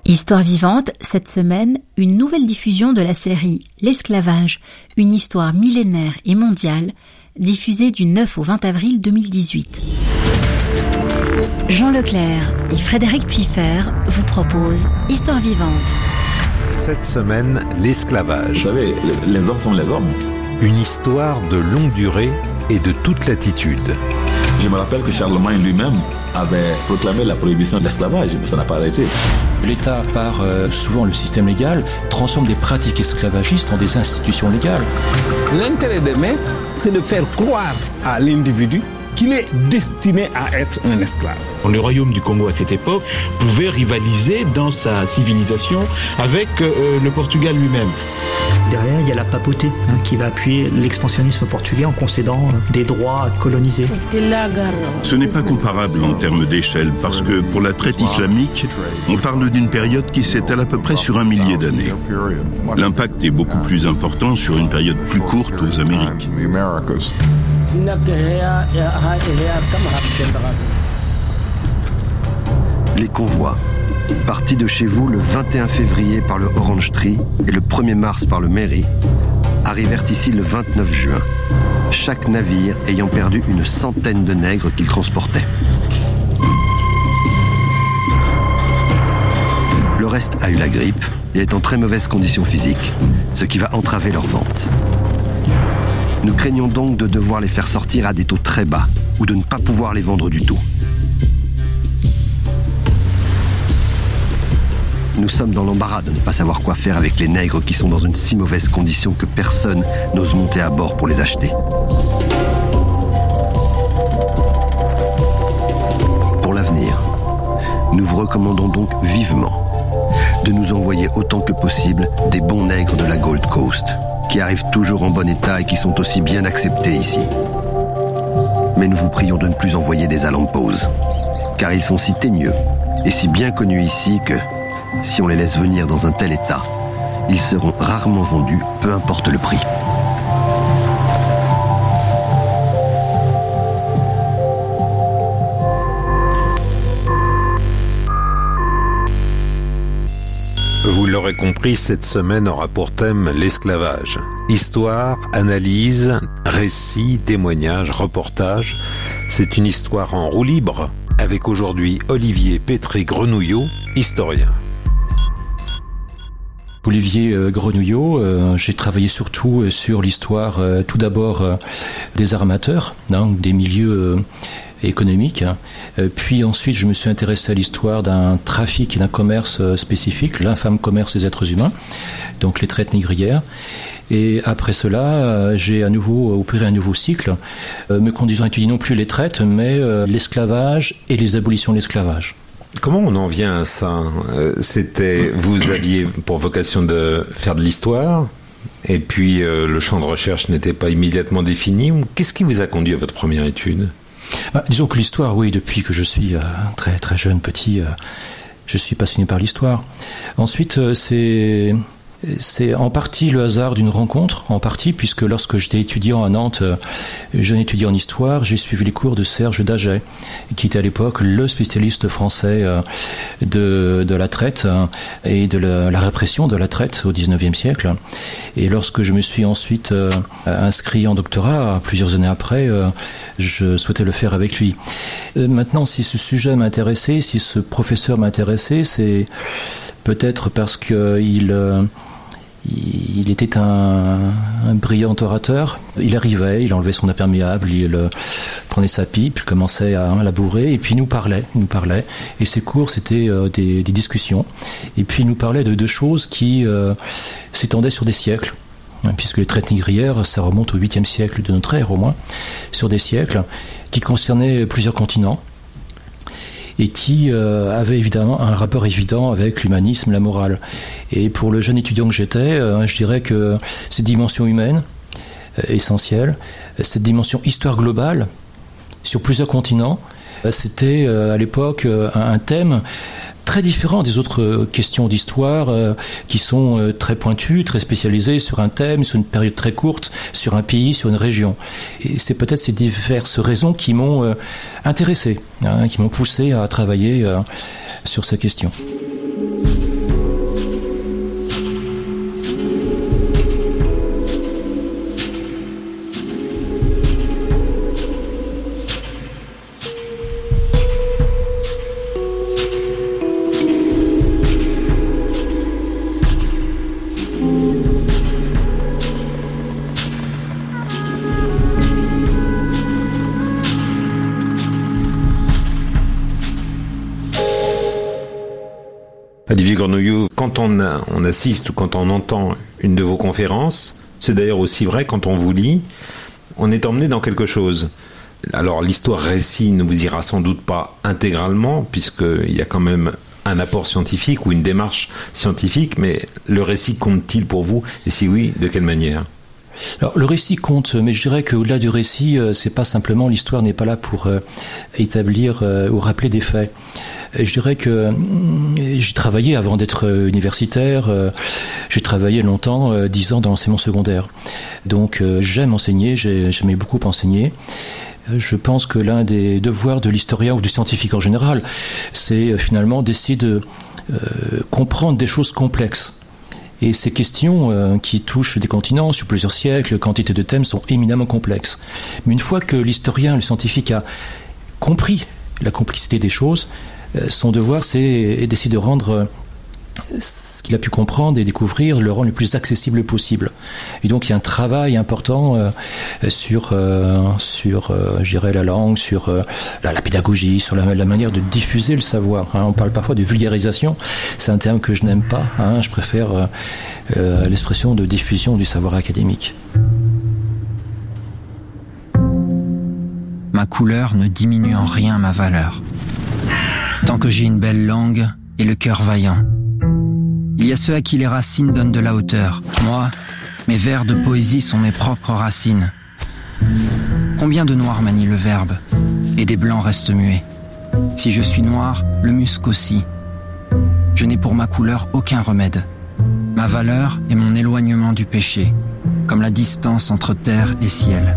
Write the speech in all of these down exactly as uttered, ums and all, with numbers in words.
Histoire vivante, cette semaine, une nouvelle diffusion de la série L'esclavage, une histoire millénaire et mondiale, diffusée du neuf au vingt avril deux mille dix-huit. Jean Leclerc et Frédéric Piffer vous proposent Histoire vivante. Cette semaine, l'esclavage. Vous savez, les hommes sont les hommes. Une histoire de longue durée et de toute latitude. Je me rappelle que Charlemagne lui-même avait proclamé la prohibition de l'esclavage, mais ça n'a pas arrêté. L'État, par euh, souvent le système légal, transforme des pratiques esclavagistes en des institutions légales. L'intérêt des maîtres, c'est de faire croire à l'individu qu'il est destiné à être un esclave. Le royaume du Congo à cette époque pouvait rivaliser dans sa civilisation avec euh, le Portugal lui-même. Derrière, il y a la papauté hein, qui va appuyer l'expansionnisme portugais en concédant des droits à coloniser. Ce n'est pas comparable en termes d'échelle parce que pour la traite islamique, on parle d'une période qui s'étale à peu près sur un millier d'années. L'impact est beaucoup plus important sur une période plus courte aux Amériques. Les convois. Partis de chez vous le vingt et un février par le Orange Tree et le premier mars par le Mary, arrivèrent ici le vingt-neuf juin, chaque navire ayant perdu une centaine de nègres qu'il transportait. Le reste a eu la grippe et est en très mauvaise condition physique, ce qui va entraver leur vente. Nous craignons donc de devoir les faire sortir à des taux très bas ou de ne pas pouvoir les vendre du tout. Nous sommes dans l'embarras de ne pas savoir quoi faire avec les nègres qui sont dans une si mauvaise condition que personne n'ose monter à bord pour les acheter. Pour l'avenir, nous vous recommandons donc vivement de nous envoyer autant que possible des bons nègres de la Gold Coast, qui arrivent toujours en bon état et qui sont aussi bien acceptés ici. Mais nous vous prions de ne plus envoyer des Alampos, car ils sont si teigneux et si bien connus ici que, si on les laisse venir dans un tel état, ils seront rarement vendus, peu importe le prix. Vous l'aurez compris, cette semaine aura pour thème l'esclavage. Histoire, analyse, récit, témoignage, reportage. C'est une histoire en roue libre, avec aujourd'hui Olivier Pétré-Grenouillot, historien. Olivier euh, Grenouillot, euh, j'ai travaillé surtout euh, sur l'histoire, euh, tout d'abord euh, des armateurs, hein, des milieux euh, économiques. Hein. Euh, puis ensuite, je me suis intéressé à l'histoire d'un trafic et d'un commerce euh, spécifique, l'infâme commerce des êtres humains, donc les traites négrières. Et après cela, euh, j'ai à nouveau opéré un nouveau cycle, euh, me conduisant à étudier non plus les traites, mais euh, l'esclavage et les abolitions de l'esclavage. Comment on en vient à ça ? C'était, vous aviez pour vocation de faire de l'histoire, et puis euh, le champ de recherche n'était pas immédiatement défini. Qu'est-ce qui vous a conduit à votre première étude ? Bah, disons que l'histoire, oui, depuis que je suis euh, très très jeune, petit, euh, je suis passionné par l'histoire. Ensuite, euh, c'est... C'est en partie le hasard d'une rencontre, en partie, puisque lorsque j'étais étudiant à Nantes, jeune étudiant en histoire, j'ai suivi les cours de Serge Daget, qui était à l'époque le spécialiste français de, de la traite et de la, la répression de la traite au dix-neuvième siècle. Et lorsque je me suis ensuite inscrit en doctorat, plusieurs années après, je souhaitais le faire avec lui. Maintenant, si ce sujet m'intéressait, si ce professeur m'intéressait, c'est peut-être parce qu'il... Il était un, un brillant orateur. Il arrivait, il enlevait son imperméable, il euh, prenait sa pipe, il commençait à, à la bourrer, et puis il nous parlait, il nous parlait. Et ses cours, c'était euh, des, des discussions. Et puis il nous parlait de deux choses qui euh, s'étendaient sur des siècles, hein, puisque les traites négrières, ça remonte au huitième siècle de notre ère au moins, sur des siècles qui concernaient plusieurs continents, et qui euh, avait évidemment un rapport évident avec l'humanisme, la morale. Et pour le jeune étudiant que j'étais, euh, je dirais que cette dimension humaine, euh, essentielle, cette dimension histoire globale, sur plusieurs continents, euh, c'était euh, à l'époque euh, un, un thème très différent des autres questions d'histoire euh, qui sont euh, très pointues, très spécialisées sur un thème, sur une période très courte, sur un pays, sur une région. Et c'est peut-être ces diverses raisons qui m'ont euh, intéressé, hein, qui m'ont poussé à travailler euh, sur ces questions. Olivier Grenouillot, quand on, a, on assiste ou quand on entend une de vos conférences, c'est d'ailleurs aussi vrai quand on vous lit, on est emmené dans quelque chose. Alors l'histoire récit ne vous ira sans doute pas intégralement, puisqu'il y a quand même un apport scientifique ou une démarche scientifique, mais le récit compte-t-il pour vous? Et si oui, de quelle manière? Alors le récit compte, mais je dirais qu'au-delà du récit, euh, c'est pas simplement, l'histoire n'est pas là pour euh, établir euh, ou rappeler des faits. Et je dirais que euh, j'ai travaillé avant d'être euh, universitaire, euh, j'ai travaillé longtemps, euh, dix ans dans l'enseignement secondaire. Donc euh, j'aime enseigner, j'ai, j'aimais beaucoup enseigner. Je pense que l'un des devoirs de l'historien ou du scientifique en général, c'est euh, finalement d'essayer de euh, comprendre des choses complexes. Et ces questions euh, qui touchent des continents sur plusieurs siècles, quantité de thèmes, sont éminemment complexes. Mais une fois que l'historien, le scientifique a compris la complexité des choses, euh, son devoir, c'est d'essayer de rendre euh, ce qu'il a pu comprendre et découvrir, le rendre le plus accessible possible. Et donc il y a un travail important euh, sur, euh, sur euh, je dirais, la langue, sur euh, la, la pédagogie, sur la, la manière de diffuser le savoir. Hein. On parle parfois de vulgarisation, c'est un terme que je n'aime pas. Hein. Je préfère euh, euh, l'expression de diffusion du savoir académique. Ma couleur ne diminue en rien ma valeur. Tant que j'ai une belle langue et le cœur vaillant. Il y a ceux à qui les racines donnent de la hauteur. Moi, mes vers de poésie sont mes propres racines. Combien de noirs manient le verbe et des blancs restent muets? Si je suis noir, le musc aussi. Je n'ai pour ma couleur aucun remède. Ma valeur est mon éloignement du péché, comme la distance entre terre et ciel.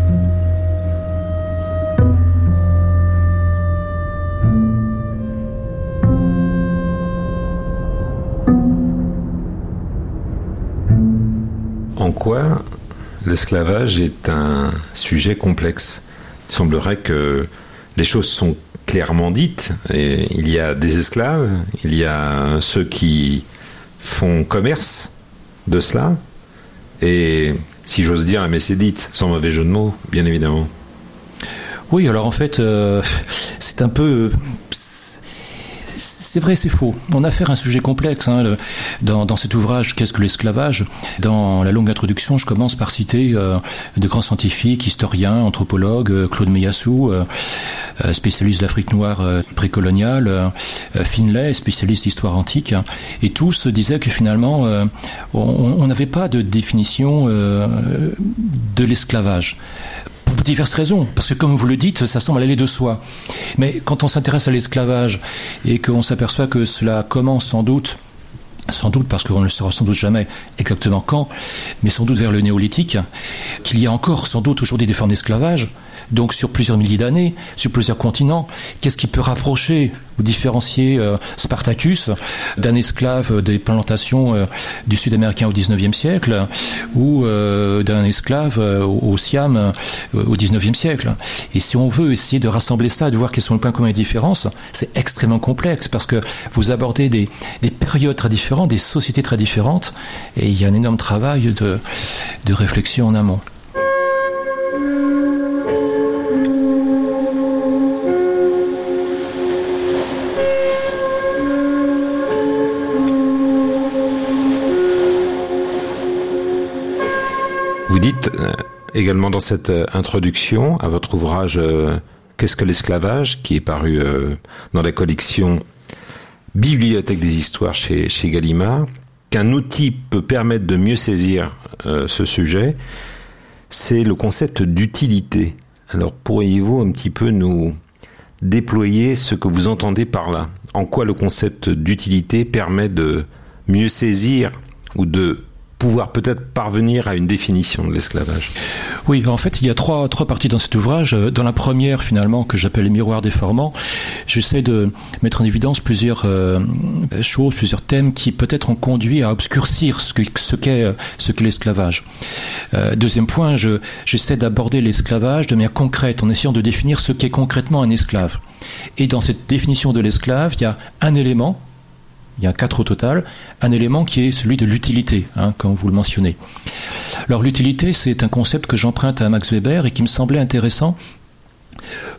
En quoi l'esclavage est un sujet complexe? Il semblerait que les choses sont clairement dites. Et il y a des esclaves, il y a ceux qui font commerce de cela. Et si j'ose dire, la messe est dite, sans mauvais jeu de mots, bien évidemment. Oui, alors en fait, euh, c'est un peu... C'est vrai, c'est faux. On a affaire à un sujet complexe. Hein, le, dans, dans cet ouvrage, Qu'est-ce que l'esclavage? Dans la longue introduction, je commence par citer euh, de grands scientifiques, historiens, anthropologues, euh, Claude Meillassoux, euh, euh, spécialiste de l'Afrique noire euh, précoloniale, euh, Finlay, spécialiste d'histoire antique, hein, et tous disaient que finalement, euh, on n'avait pas de définition euh, de l'esclavage. Pour diverses raisons, parce que comme vous le dites, ça semble aller de soi. Mais quand on s'intéresse à l'esclavage et qu'on s'aperçoit que cela commence sans doute, sans doute parce qu'on ne le saura sans doute jamais exactement quand, mais sans doute vers le néolithique, qu'il y a encore sans doute aujourd'hui des formes d'esclavage, donc sur plusieurs milliers d'années, sur plusieurs continents, qu'est-ce qui peut rapprocher ou différencier euh, Spartacus d'un esclave des plantations euh, du sud-américain au dix-neuvième siècle ou euh, d'un esclave euh, au Siam euh, au dix-neuvième siècle. Et si on veut essayer de rassembler ça, de voir quels sont les points communs et les différences, c'est extrêmement complexe parce que vous abordez des, des périodes très différentes, des sociétés très différentes, et il y a un énorme travail de, de réflexion en amont. Vous dites euh, également dans cette euh, introduction à votre ouvrage euh, Qu'est-ce que l'esclavage, qui est paru euh, dans la collection Bibliothèque des histoires chez, chez Gallimard, qu'un outil peut permettre de mieux saisir euh, ce sujet, c'est le concept d'utilité. Alors pourriez-vous un petit peu nous déployer ce que vous entendez par là? En quoi le concept d'utilité permet de mieux saisir ou de pouvoir peut-être parvenir à une définition de l'esclavage? Oui, en fait, il y a trois, trois parties dans cet ouvrage. Dans la première, finalement, que j'appelle le miroir déformant, j'essaie de mettre en évidence plusieurs euh, choses, plusieurs thèmes qui peut-être ont conduit à obscurcir ce, que, ce qu'est, ce qu'est l'esclavage. Euh, deuxième point, je, j'essaie d'aborder l'esclavage de manière concrète, en essayant de définir ce qu'est concrètement un esclave. Et dans cette définition de l'esclave, il y a un élément, il y a quatre au total, un élément qui est celui de l'utilité, hein, comme vous le mentionnez. Alors l'utilité, c'est un concept que j'emprunte à Max Weber et qui me semblait intéressant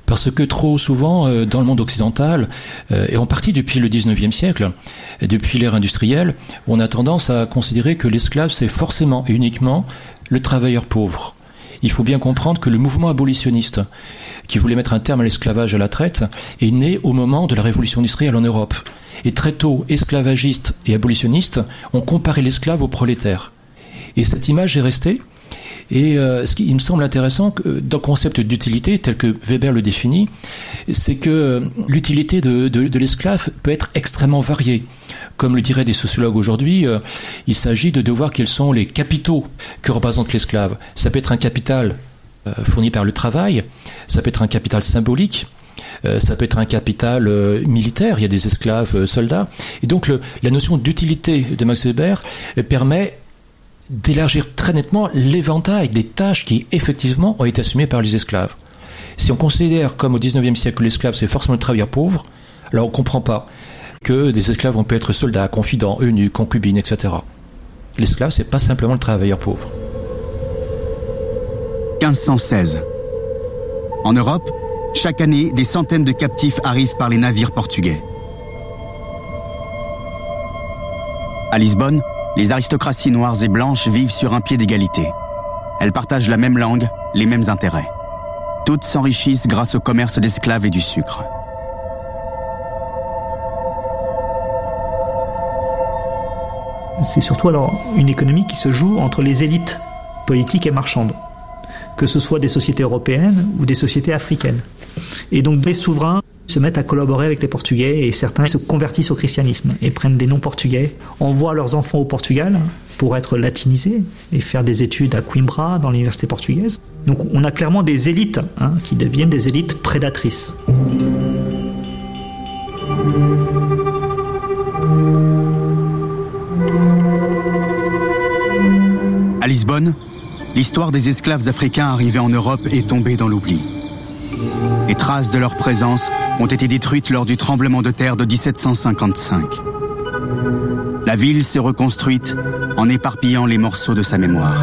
Parce que trop souvent, euh, dans le monde occidental, euh, et en partie depuis le dix-neuvième siècle, depuis l'ère industrielle, on a tendance à considérer que l'esclave, c'est forcément et uniquement le travailleur pauvre. Il faut bien comprendre que le mouvement abolitionniste, qui voulait mettre un terme à l'esclavage et à la traite, est né au moment de la révolution industrielle en Europe. Et très tôt, esclavagistes et abolitionnistes ont comparé l'esclave au prolétaire. Et cette image est restée. Et euh, ce qui il me semble intéressant, que, dans le concept d'utilité, tel que Weber le définit, c'est que l'utilité de, de, de l'esclave peut être extrêmement variée. Comme le diraient des sociologues aujourd'hui, euh, il s'agit de, de voir quels sont les capitaux que représente l'esclave. Ça peut être un capital euh, fourni par le travail, ça peut être un capital symbolique, Euh, ça peut être un capital euh, militaire, il y a des esclaves euh, soldats. Et donc le, la notion d'utilité de Max Weber euh, permet d'élargir très nettement l'éventail des tâches qui effectivement ont été assumées par les esclaves. Si on considère comme au dix-neuvième siècle que l'esclave c'est forcément le travailleur pauvre, alors on ne comprend pas que des esclaves on peut être soldats, confidents, eunuques, concubines, et cetera. L'esclave c'est pas simplement le travailleur pauvre. quinze cent seize. En Europe, chaque année, des centaines de captifs arrivent par les navires portugais. À Lisbonne, les aristocraties noires et blanches vivent sur un pied d'égalité. Elles partagent la même langue, les mêmes intérêts. Toutes s'enrichissent grâce au commerce d'esclaves et du sucre. C'est surtout alors une économie qui se joue entre les élites politiques et marchandes, que ce soit des sociétés européennes ou des sociétés africaines. Et donc les souverains se mettent à collaborer avec les Portugais et certains se convertissent au christianisme et prennent des noms portugais, envoient leurs enfants au Portugal pour être latinisés et faire des études à Coimbra dans l'université portugaise. Donc on a clairement des élites hein, qui deviennent des élites prédatrices. À Lisbonne, l'histoire des esclaves africains arrivés en Europe est tombée dans l'oubli. Les traces de leur présence ont été détruites lors du tremblement de terre de dix-sept cent cinquante-cinq. La ville s'est reconstruite en éparpillant les morceaux de sa mémoire.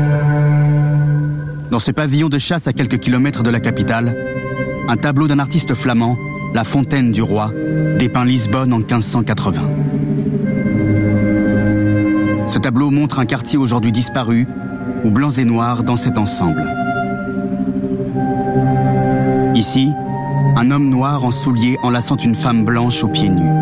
Dans ce pavillon de chasse à quelques kilomètres de la capitale, un tableau d'un artiste flamand, La Fontaine du Roi, dépeint Lisbonne en quinze cent quatre-vingts. Ce tableau montre un quartier aujourd'hui disparu, où blancs et noirs dans cet ensemble. Ici, un homme noir en souliers enlaçant une femme blanche aux pieds nus.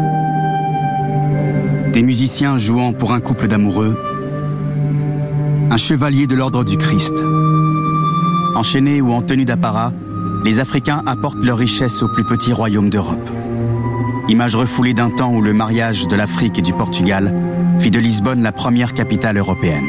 Des musiciens jouant pour un couple d'amoureux. Un chevalier de l'ordre du Christ. Enchaînés ou en tenue d'apparat, les Africains apportent leur richesse aux plus petits royaumes d'Europe. Image refoulée d'un temps où le mariage de l'Afrique et du Portugal fit de Lisbonne la première capitale européenne.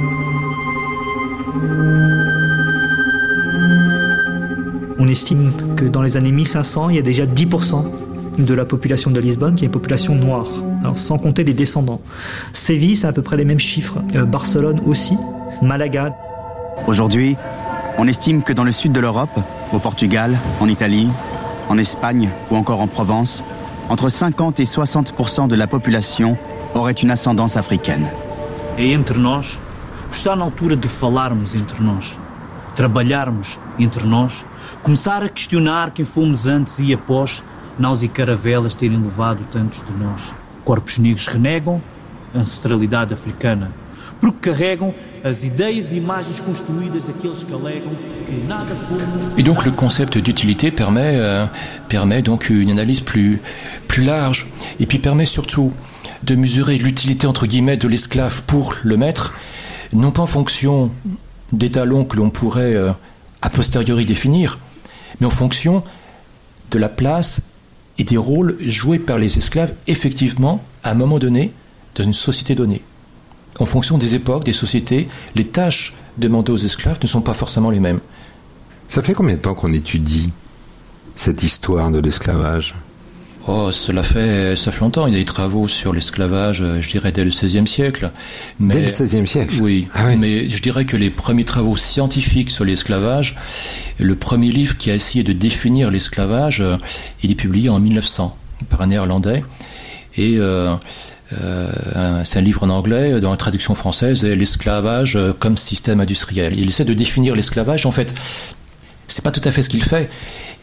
On estime que dans les années mille cinq cents, il y a déjà dix pour cent de la population de Lisbonne qui est une population noire, alors sans compter les descendants. Séville, c'est à peu près les mêmes chiffres. Euh, Barcelone aussi, Malaga. Aujourd'hui, on estime que dans le sud de l'Europe, au Portugal, en Italie, en Espagne ou encore en Provence, entre cinquante et soixante pour cent de la population aurait une ascendance africaine. É entre nós, está na altura de falarmos entre nós, trabalharmos entre nós, começar a questionar quem fomos antes e após naus e caravelas terem levado tantos de nós. Corpos negros renegam a ancestralidade africana, porque carregam as ideias e imagens construídas daqueles que alegam que nada fomos. Et donc le concept d'utilité permet euh, permet donc une analyse plus plus large et puis permet surtout de mesurer l'utilité entre guillemets de l'esclave pour le maître, non pas en fonction des talons que l'on pourrait euh, a posteriori définir, mais en fonction de la place et des rôles joués par les esclaves effectivement à un moment donné dans une société donnée. En fonction des époques, des sociétés, les tâches demandées aux esclaves ne sont pas forcément les mêmes. Ça fait combien de temps qu'on étudie cette histoire de l'esclavage ? Oh, cela fait, ça fait longtemps. Il y a des travaux sur l'esclavage, je dirais, dès le seizième siècle. Mais, dès le seizième siècle ? Oui, ah oui. Mais je dirais que les premiers travaux scientifiques sur l'esclavage, le premier livre qui a essayé de définir l'esclavage, il est publié en mille neuf cents par un néerlandais. Et euh, euh, c'est un livre en anglais, dans la traduction française, est l'esclavage comme système industriel. Il essaie de définir l'esclavage. En fait, c'est pas tout à fait ce qu'il fait.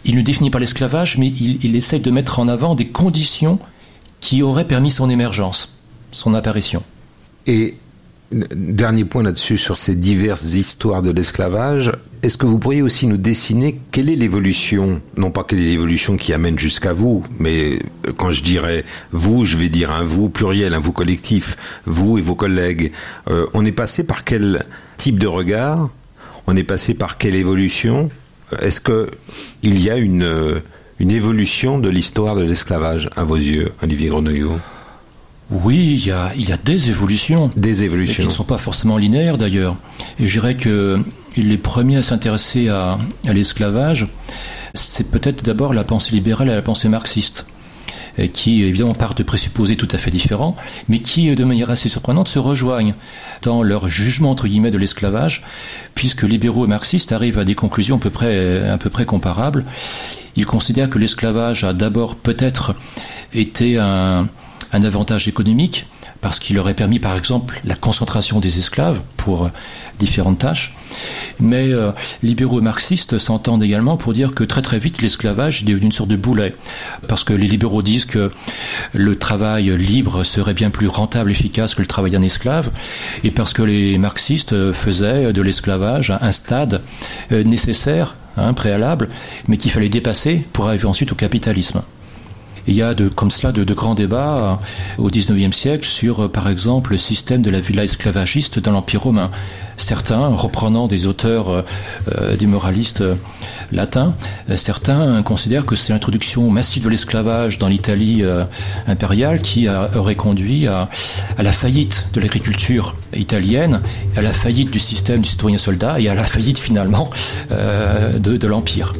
il ne définit pas l'esclavage, mais il, il essaye de mettre en avant des conditions qui auraient permis son émergence, son apparition. Et dernier point là-dessus, sur ces diverses histoires de l'esclavage, est-ce que vous pourriez aussi nous dessiner quelle est l'évolution, non pas quelle est l'évolution qui amène jusqu'à vous, mais quand je dirais vous, je vais dire un vous pluriel, un vous collectif, vous et vos collègues. Euh, on est passé par quel type de regard? On est passé par quelle évolution? Est-ce que il y a une, une évolution de l'histoire de l'esclavage à vos yeux, Olivier Grenouillot? Oui, il y a, il y a des évolutions. Des évolutions. Qui ne sont pas forcément linéaires d'ailleurs. Et je dirais que les premiers à s'intéresser à, à l'esclavage, c'est peut-être d'abord la pensée libérale et la pensée marxiste, et qui évidemment partent de présupposés tout à fait différents, mais qui de manière assez surprenante se rejoignent dans leur jugement entre guillemets de l'esclavage, puisque libéraux et marxistes arrivent à des conclusions à peu près, à peu près comparables. Ils considèrent que l'esclavage a d'abord peut-être été un un avantage économique, parce qu'il aurait permis par exemple la concentration des esclaves pour différentes tâches, mais euh, libéraux et marxistes s'entendent également pour dire que très très vite l'esclavage est devenu une sorte de boulet, parce que les libéraux disent que le travail libre serait bien plus rentable et efficace que le travail d'un esclave, et parce que les marxistes faisaient de l'esclavage un stade euh, nécessaire, hein, préalable, mais qu'il fallait dépasser pour arriver ensuite au capitalisme. Il y a de, comme cela de, de grands débats euh, au dix-neuvième siècle sur, euh, par exemple, le système de la villa esclavagiste dans l'Empire romain. Certains, reprenant des auteurs, euh, euh, des moralistes euh, latins, euh, certains considèrent que c'est l'introduction massive de l'esclavage dans l'Italie euh, impériale qui a, aurait conduit à, à la faillite de l'agriculture italienne, à la faillite du système du citoyen soldat et à la faillite finalement euh, de, de l'Empire.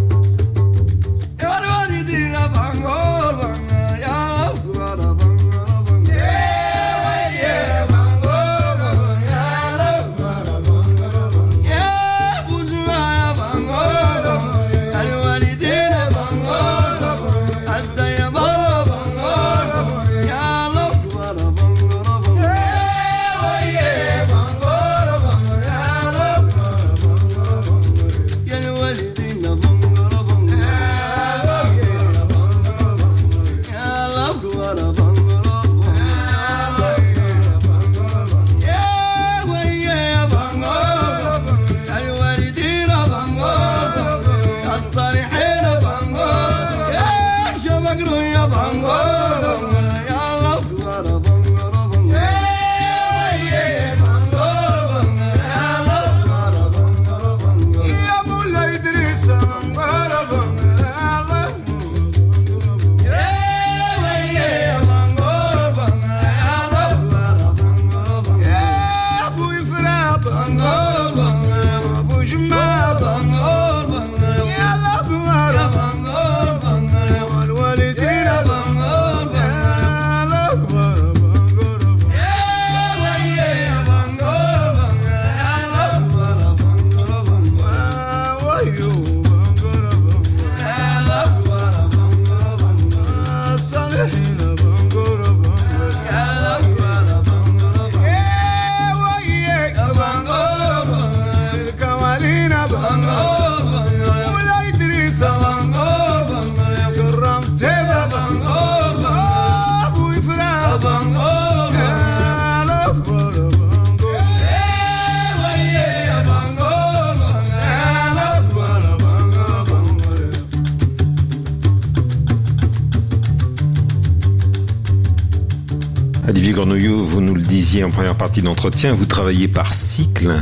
Olivier Grenouillot, vous nous le disiez en première partie d'entretien, vous travaillez par cycle,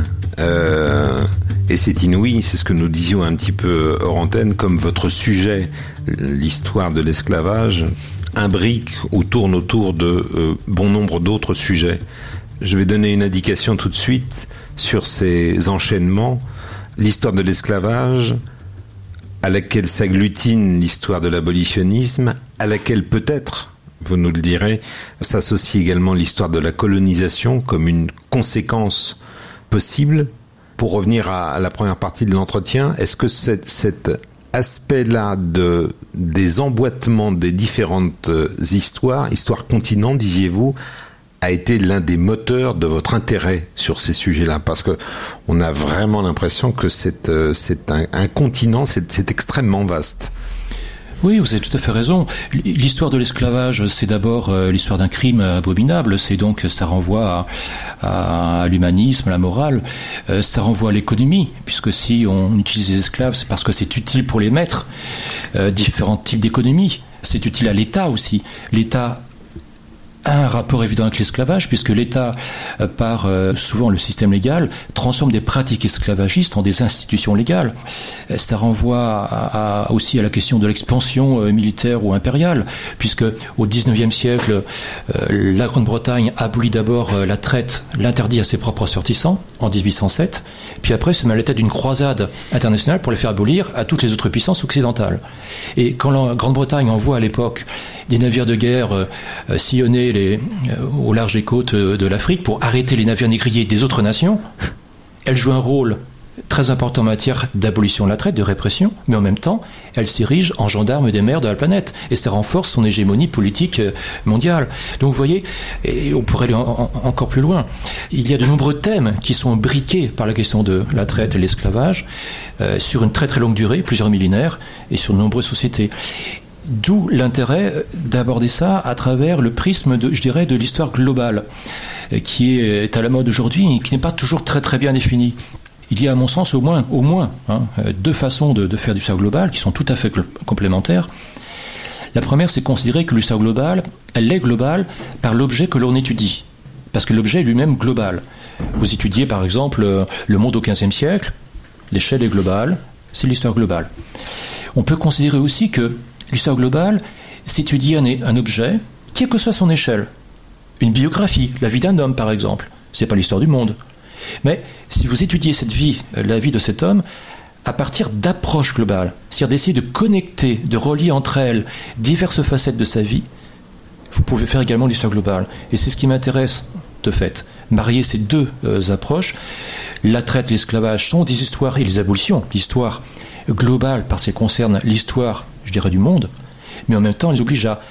euh, et c'est inouï, c'est ce que nous disions un petit peu hors antenne, comme votre sujet, l'histoire de l'esclavage, imbrique ou tourne autour de euh, bon nombre d'autres sujets. Je vais donner une indication tout de suite sur ces enchaînements. L'histoire de l'esclavage, à laquelle s'agglutine l'histoire de l'abolitionnisme, à laquelle peut-être, vous nous le direz, s'associe également l'histoire de la colonisation comme une conséquence possible. Pour revenir à, à la première partie de l'entretien, est-ce que cette, cet aspect-là de, des emboîtements des différentes histoires, histoires continents, disiez-vous, a été l'un des moteurs de votre intérêt sur ces sujets-là? Parce que on a vraiment l'impression que c'est, euh, c'est un, un continent, c'est, c'est extrêmement vaste. Oui, vous avez tout à fait raison. L'histoire de l'esclavage, c'est d'abord euh, l'histoire d'un crime abominable. C'est donc, ça renvoie à, à, à l'humanisme, à la morale. Euh, ça renvoie à l'économie, puisque si on utilise les esclaves, c'est parce que c'est utile pour les maîtres. Euh, différents types d'économies. C'est utile à l'État aussi. L'État a un rapport évident avec l'esclavage, puisque l'État, euh, par euh, souvent le système légal, transforme des pratiques esclavagistes en des institutions légales. Euh, ça renvoie à, à, aussi à la question de l'expansion euh, militaire ou impériale, puisque au dix-neuvième siècle, euh, la Grande-Bretagne abolit d'abord euh, la traite, l'interdit à ses propres ressortissants, en dix-huit cent sept, puis après se met à la tête d'une croisade internationale pour les faire abolir à toutes les autres puissances occidentales. Et quand la Grande-Bretagne envoie à l'époque des navires de guerre euh, euh, sillonner les, euh, au large des côtes euh, de l'Afrique pour arrêter les navires négriers des autres nations, elle joue un rôle très important en matière d'abolition de la traite, de répression, mais en même temps, elle s'érige en gendarme des mers de la planète, et ça renforce son hégémonie politique mondiale. Donc vous voyez, et on pourrait aller en, en, encore plus loin, il y a de nombreux thèmes qui sont briqués par la question de la traite et l'esclavage, euh, sur une très très longue durée, plusieurs millénaires, et sur de nombreuses sociétés. D'où l'intérêt d'aborder ça à travers le prisme, de, je dirais, de l'histoire globale, qui est à la mode aujourd'hui et qui n'est pas toujours très très bien définie. Il y a à mon sens au moins, au moins hein, deux façons de, de faire du savoir global qui sont tout à fait cl- complémentaires. La première, c'est de considérer que l'histoire globale, elle est globale par l'objet que l'on étudie, parce que l'objet est lui-même global. Vous étudiez par exemple le monde au quinzième siècle, l'échelle est globale, c'est l'histoire globale. On peut considérer aussi que l'histoire globale, c'est étudier un, un objet, quelle que soit son échelle. Une biographie, la vie d'un homme par exemple, c'est pas l'histoire du monde. Mais si vous étudiez cette vie, la vie de cet homme, à partir d'approches globales, c'est-à-dire d'essayer de connecter, de relier entre elles diverses facettes de sa vie, vous pouvez faire également l'histoire globale. Et c'est ce qui m'intéresse, de fait. Marier ces deux euh, approches, la traite et l'esclavage sont des histoires, et les abolitions, l'histoire globale parce qu'elle concerne l'histoire, je dirais, du monde, mais en même temps, elles obligent à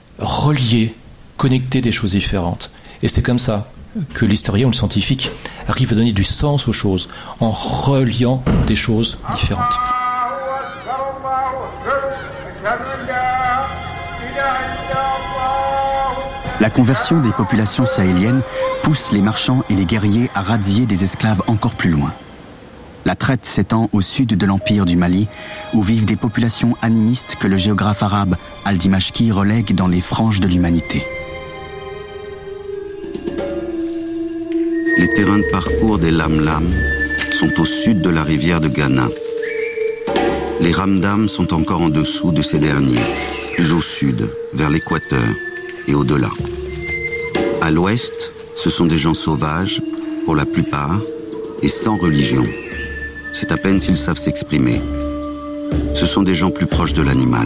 relier, connecter des choses différentes. Et c'est comme ça que l'historien ou le scientifique arrive à donner du sens aux choses, en reliant des choses différentes. La conversion des populations sahéliennes pousse les marchands et les guerriers à razzier des esclaves encore plus loin. La traite s'étend au sud de l'empire du Mali, où vivent des populations animistes que le géographe arabe Al-Dimashqi relègue dans les franges de l'humanité. Les terrains de parcours des Lam-Lam sont au sud de la rivière de Ghana. Les Ramdam sont encore en dessous de ces derniers, plus au sud, vers l'équateur et au-delà. À l'ouest, ce sont des gens sauvages, pour la plupart, et sans religion. C'est à peine s'ils savent s'exprimer. Ce sont des gens plus proches de l'animal.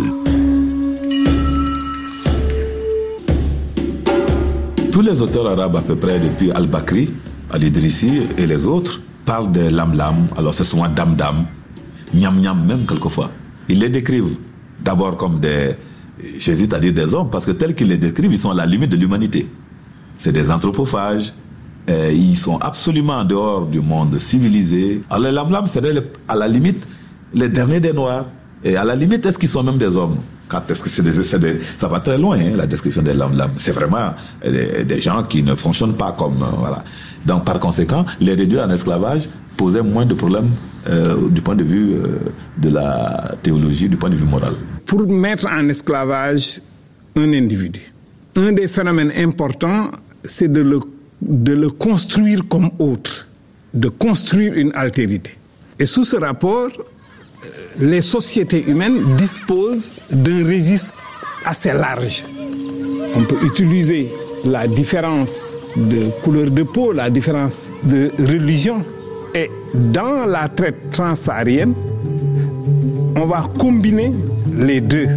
Tous les auteurs arabes à peu près, depuis Al-Bakri, Al-Idrissi et les autres, parlent de lam-lam, alors c'est souvent dam-dam, nyam-nyam même quelquefois. Ils les décrivent d'abord comme des, j'hésite à dire des hommes, parce que tels qu'ils les décrivent, ils sont à la limite de l'humanité. C'est des anthropophages, et ils sont absolument en dehors du monde civilisé. Alors les lam-lam, c'est à la limite les derniers des Noirs. Et à la limite, est-ce qu'ils sont même des hommes? Quand est-ce que c'est des, c'est des, ça va très loin, hein, la description des lam-lam. C'est vraiment des, des gens qui ne fonctionnent pas comme... Euh, voilà. Donc par conséquent, les réduire en esclavage posait moins de problèmes euh, du point de vue euh, de la théologie, du point de vue moral. Pour mettre en esclavage un individu, un des phénomènes importants, c'est de le, de le construire comme autre, de construire une altérité. Et sous ce rapport, les sociétés humaines disposent d'un registre assez large. On peut utiliser la différence de couleur de peau, la différence de religion. Et dans la traite transsaharienne, on va combiner les deux.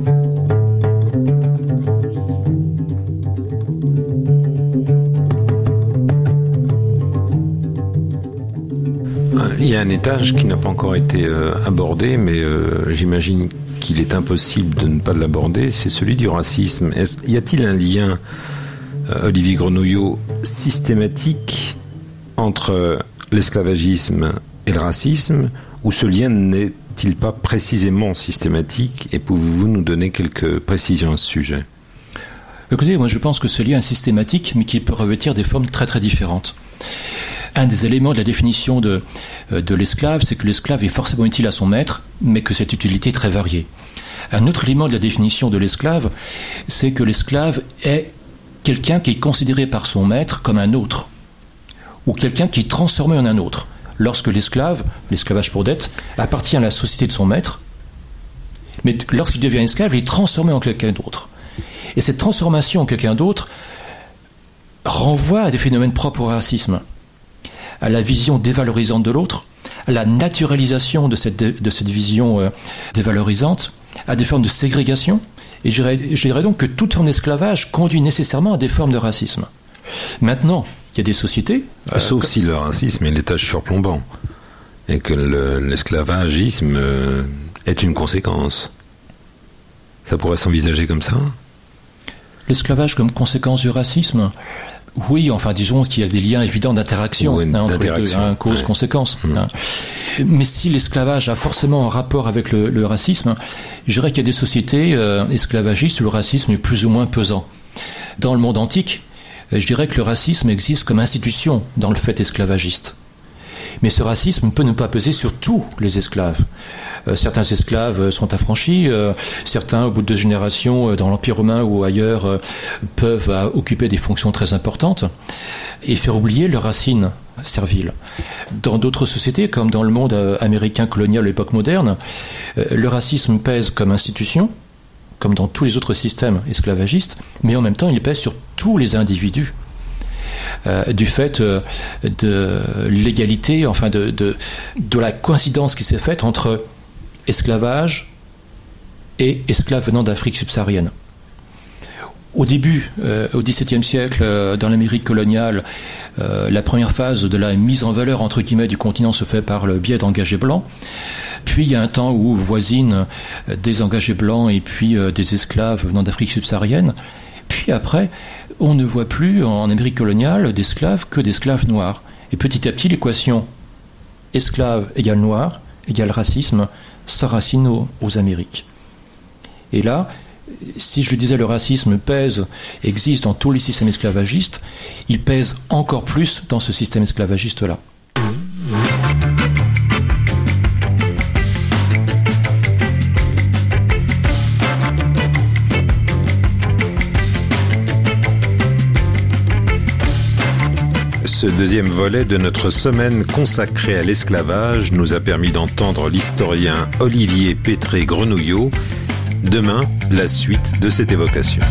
Il y a un étage qui n'a pas encore été euh, abordé, mais euh, j'imagine qu'il est impossible de ne pas l'aborder, c'est celui du racisme. Est-ce, y a-t-il un lien euh, Olivier Grenouillot, systématique entre l'esclavagisme et le racisme, ou ce lien n'est-il pas précisément systématique, et pouvez-vous nous donner quelques précisions à ce sujet ? Écoutez, moi je pense que ce lien est systématique, mais qui peut revêtir des formes très très différentes. Un des éléments de la définition de, de l'esclave, c'est que l'esclave est forcément utile à son maître, mais que cette utilité est très variée. Un autre élément de la définition de l'esclave, c'est que l'esclave est quelqu'un qui est considéré par son maître comme un autre, ou quelqu'un qui est transformé en un autre. Lorsque l'esclave, l'esclavage pour dette, appartient à la société de son maître, mais lorsqu'il devient esclave, il est transformé en quelqu'un d'autre. Et cette transformation en quelqu'un d'autre renvoie à des phénomènes propres au racisme, à la vision dévalorisante de l'autre, à la naturalisation de cette, de cette vision euh, dévalorisante, à des formes de ségrégation, et je dirais, je dirais donc que toute forme d'esclavage conduit nécessairement à des formes de racisme. Maintenant, il y a des sociétés... Euh, Sauf comme... si le racisme est l'étage surplombant, et que le, l'esclavagisme euh, est une conséquence. Ça pourrait s'envisager comme ça ? L'esclavage comme conséquence du racisme ? Oui, enfin disons qu'il y a des liens évidents d'interaction, oui, hein, entre les deux, hein, cause-conséquence. Ouais. Hein. Mais si l'esclavage a forcément un rapport avec le, le racisme, je dirais qu'il y a des sociétés euh, esclavagistes où le racisme est plus ou moins pesant. Dans le monde antique, je dirais que le racisme existe comme institution dans le fait esclavagiste. Mais ce racisme ne peut ne pas peser sur tous les esclaves. Euh, certains esclaves sont affranchis, euh, certains, au bout de deux générations, euh, dans l'Empire romain ou ailleurs, euh, peuvent euh, occuper des fonctions très importantes et faire oublier leurs racines serviles. Dans d'autres sociétés, comme dans le monde euh, américain colonial à l'époque moderne, euh, le racisme pèse comme institution, comme dans tous les autres systèmes esclavagistes, mais en même temps, il pèse sur tous les individus. Euh, du fait euh, de l'égalité, enfin de, de, de la coïncidence qui s'est faite entre esclavage et esclaves venant d'Afrique subsaharienne. Au début, euh, au dix-septième siècle, euh, dans l'Amérique coloniale, euh, la première phase de la mise en valeur entre guillemets du continent se fait par le biais d'engagés blancs. Puis il y a un temps où voisinent euh, des engagés blancs et puis euh, des esclaves venant d'Afrique subsaharienne. Puis après, on ne voit plus en Amérique coloniale d'esclaves que d'esclaves noirs. Et petit à petit, l'équation esclave égale noir égale racisme s'enracine aux, aux Amériques. Et là, si je le disais, le racisme pèse, existe dans tous les systèmes esclavagistes, il pèse encore plus dans ce système esclavagiste-là. Ce deuxième volet de notre semaine consacrée à l'esclavage nous a permis d'entendre l'historien Olivier Pétré-Grenouillot. Demain, la suite de cette évocation.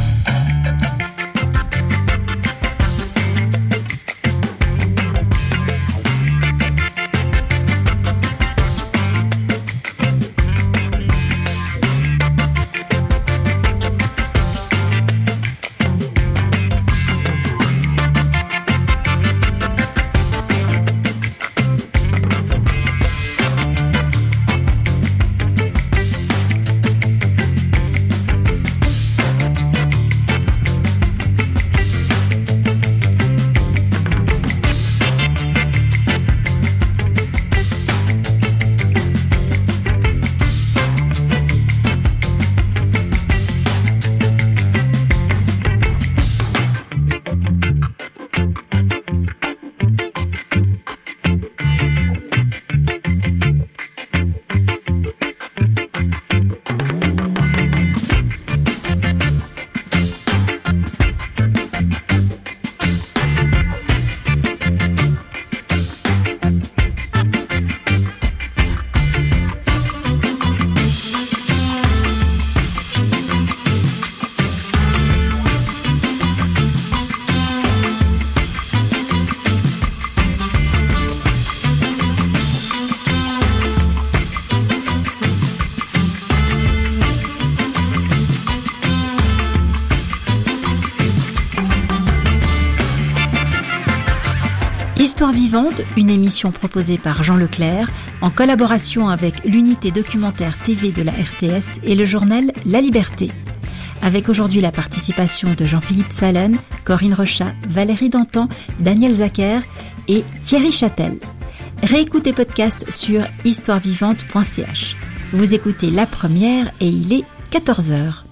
Histoire vivante, une émission proposée par Jean Leclerc en collaboration avec l'unité documentaire T V de la R T S et le journal La Liberté. avec aujourd'hui la participation de Jean-Philippe Zwalen, Corinne Rochat, Valérie Dantan, Daniel Zacher et Thierry Châtel. Réécoutez podcast sur histoire vivante point c h. Vous écoutez La Première et il est quatorze heures.